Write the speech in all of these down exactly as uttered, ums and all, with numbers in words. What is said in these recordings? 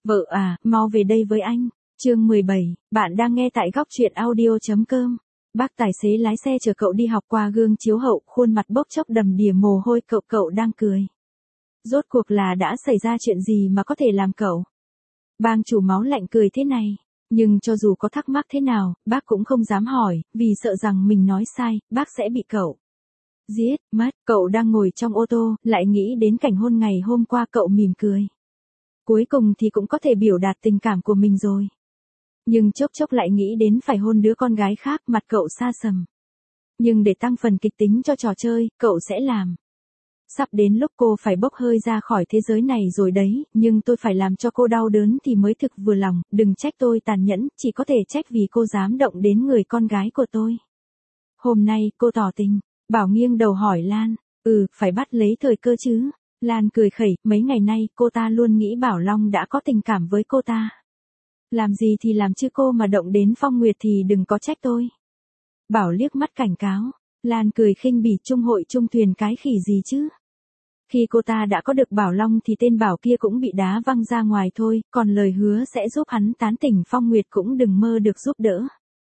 Vợ à, mau về đây với anh. Chương mười bảy, bạn đang nghe tại góc truyện audio.com. Bác tài xế lái xe chở cậu đi học qua gương chiếu hậu, khuôn mặt bốc chốc đầm đìa mồ hôi, cậu cậu đang cười. Rốt cuộc là đã xảy ra chuyện gì mà có thể làm cậu bang chủ máu lạnh cười thế này? Nhưng cho dù có thắc mắc thế nào, bác cũng không dám hỏi, vì sợ rằng mình nói sai, bác sẽ bị cậu giết mất. Cậu đang ngồi trong ô tô, lại nghĩ đến cảnh hôn ngày hôm qua, cậu mỉm cười. Cuối cùng thì cũng có thể biểu đạt tình cảm của mình rồi. Nhưng chốc chốc lại nghĩ đến phải hôn đứa con gái khác, mặt cậu xa sầm. Nhưng để tăng phần kịch tính cho trò chơi, cậu sẽ làm. Sắp đến lúc cô phải bốc hơi ra khỏi thế giới này rồi đấy, nhưng tôi phải làm cho cô đau đớn thì mới thực vừa lòng, đừng trách tôi tàn nhẫn, chỉ có thể trách vì cô dám động đến người con gái của tôi. Hôm nay, cô tỏ tình. Bảo nghiêng đầu hỏi Lan, ừ, phải bắt lấy thời cơ chứ. Lan cười khẩy, mấy ngày nay cô ta luôn nghĩ Bảo Long đã có tình cảm với cô ta. Làm gì thì làm chứ cô mà động đến Phong Nguyệt thì đừng có trách tôi. Bảo liếc mắt cảnh cáo. Lan cười khinh bỉ, chung hội chung thuyền cái khỉ gì chứ. Khi cô ta đã có được Bảo Long thì tên Bảo kia cũng bị đá văng ra ngoài thôi, còn lời hứa sẽ giúp hắn tán tỉnh Phong Nguyệt cũng đừng mơ được giúp đỡ.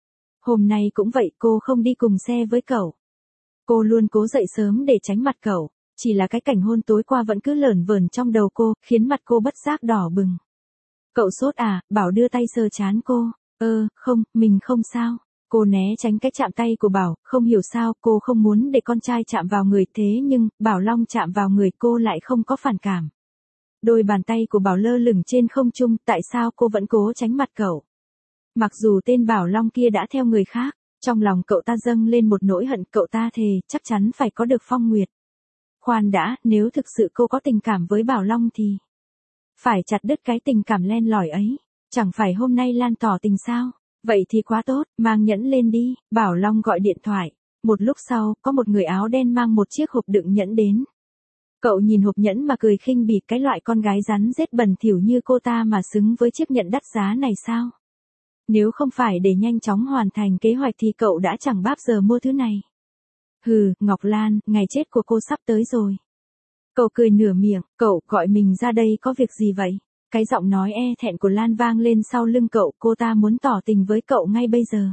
Hôm nay cũng vậy, cô không đi cùng xe với cậu. Cô luôn cố dậy sớm để tránh mặt cậu, chỉ là cái cảnh hôn tối qua vẫn cứ lởn vởn trong đầu cô, khiến mặt cô bất giác đỏ bừng. Cậu sốt à? Bảo đưa tay sờ trán cô. Ơ, không, mình không sao. Cô né tránh cái chạm tay của Bảo, không hiểu sao cô không muốn để con trai chạm vào người, thế nhưng Bảo Long chạm vào người cô lại không có phản cảm. Đôi bàn tay của Bảo lơ lửng trên không trung, tại sao cô vẫn cố tránh mặt cậu? Mặc dù tên Bảo Long kia đã theo người khác, trong lòng cậu ta dâng lên một nỗi hận, cậu ta thề chắc chắn phải có được Phong Nguyệt. Khoan đã, nếu thực sự cô có tình cảm với Bảo Long thì phải chặt đứt cái tình cảm len lỏi ấy. Chẳng phải hôm nay Lan tỏ tình sao? Vậy thì quá tốt, mang nhẫn lên đi. Bảo Long gọi điện thoại. Một lúc sau, có một người áo đen mang một chiếc hộp đựng nhẫn đến. Cậu nhìn hộp nhẫn mà cười khinh bỉ, cái loại con gái rắn rết bẩn thỉu như cô ta mà xứng với chiếc nhẫn đắt giá này sao? Nếu không phải để nhanh chóng hoàn thành kế hoạch thì cậu đã chẳng bao giờ mua thứ này. Hừ, Ngọc Lan, ngày chết của cô sắp tới rồi. Cậu cười nửa miệng, cậu gọi mình ra đây có việc gì vậy? Cái giọng nói e thẹn của Lan vang lên sau lưng cậu, cô ta muốn tỏ tình với cậu ngay bây giờ.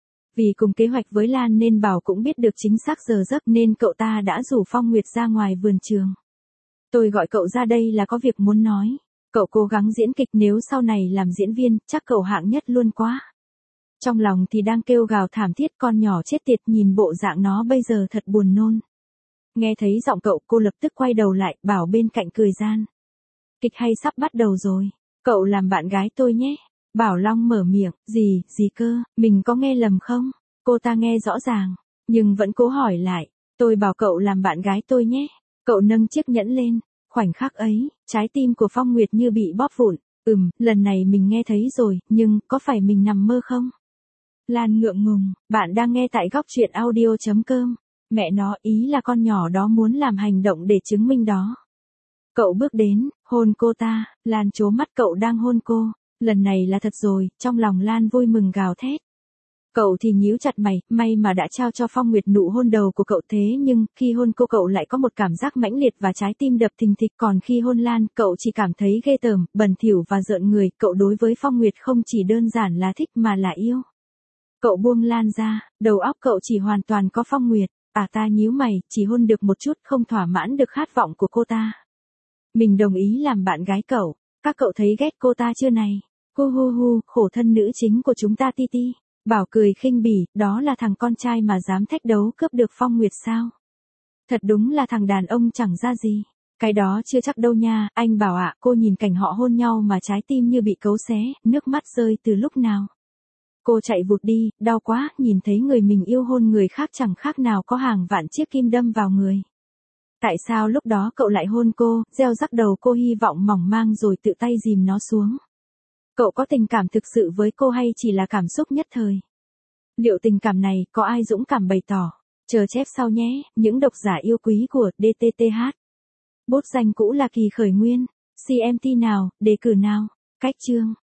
Vì cùng kế hoạch với Lan nên Bảo cũng biết được chính xác giờ giấc nên cậu ta đã rủ Phong Nguyệt ra ngoài vườn trường. Tôi gọi cậu ra đây là có việc muốn nói. Cậu cố gắng diễn kịch, nếu sau này làm diễn viên, chắc cậu hạng nhất luôn quá. Trong lòng thì đang kêu gào thảm thiết, con nhỏ chết tiệt, nhìn bộ dạng nó bây giờ thật buồn nôn. Nghe thấy giọng cậu, cô lập tức quay đầu lại, Bảo bên cạnh cười gian. Kịch hay sắp bắt đầu rồi, cậu làm bạn gái tôi nhé. Bảo Long mở miệng, gì, gì cơ, mình có nghe lầm không? Cô ta nghe rõ ràng, nhưng vẫn cố hỏi lại, tôi bảo cậu làm bạn gái tôi nhé. Cậu nâng chiếc nhẫn lên, khoảnh khắc ấy, trái tim của Phong Nguyệt như bị bóp vụn. Ừm, lần này mình nghe thấy rồi, nhưng có phải mình nằm mơ không? Lan ngượng ngùng, bạn đang nghe tại góc truyện audio.com. Mẹ nó, ý là con nhỏ đó muốn làm hành động để chứng minh đó. Cậu bước đến, hôn cô ta. Lan trố mắt, cậu đang hôn cô. Lần này là thật rồi, trong lòng Lan vui mừng gào thét. Cậu thì nhíu chặt mày, may mà đã trao cho Phong Nguyệt nụ hôn đầu của cậu, thế nhưng khi hôn cô cậu lại có một cảm giác mãnh liệt và trái tim đập thình thịch, còn khi hôn Lan, cậu chỉ cảm thấy ghê tởm, bẩn thỉu và rợn người. Cậu đối với Phong Nguyệt không chỉ đơn giản là thích mà là yêu. Cậu buông Lan ra, đầu óc cậu chỉ hoàn toàn có Phong Nguyệt. À, ta nhíu mày, chỉ hôn được một chút, không thỏa mãn được khát vọng của cô ta. Mình đồng ý làm bạn gái cậu. Các cậu thấy ghét cô ta chưa này? Hu hu hu, khổ thân nữ chính của chúng ta Ti Ti. Bảo cười khinh bỉ, đó là thằng con trai mà dám thách đấu cướp được Phong Nguyệt sao? Thật đúng là thằng đàn ông chẳng ra gì. Cái đó chưa chắc đâu nha, anh Bảo ạ. Cô nhìn cảnh họ hôn nhau mà trái tim như bị cấu xé, nước mắt rơi từ lúc nào. Cô chạy vụt đi, đau quá, nhìn thấy người mình yêu hôn người khác chẳng khác nào có hàng vạn chiếc kim đâm vào người. Tại sao lúc đó cậu lại hôn cô, gieo rắc đầu cô hy vọng mỏng mang rồi tự tay dìm nó xuống? Cậu có tình cảm thực sự với cô hay chỉ là cảm xúc nhất thời? Liệu tình cảm này có ai dũng cảm bày tỏ? Chờ chép sau nhé, những độc giả yêu quý của đê tê tê hát. Bút danh cũ là Kỳ Khởi Nguyên. xê em tê nào, đề cử nào? Cách chương.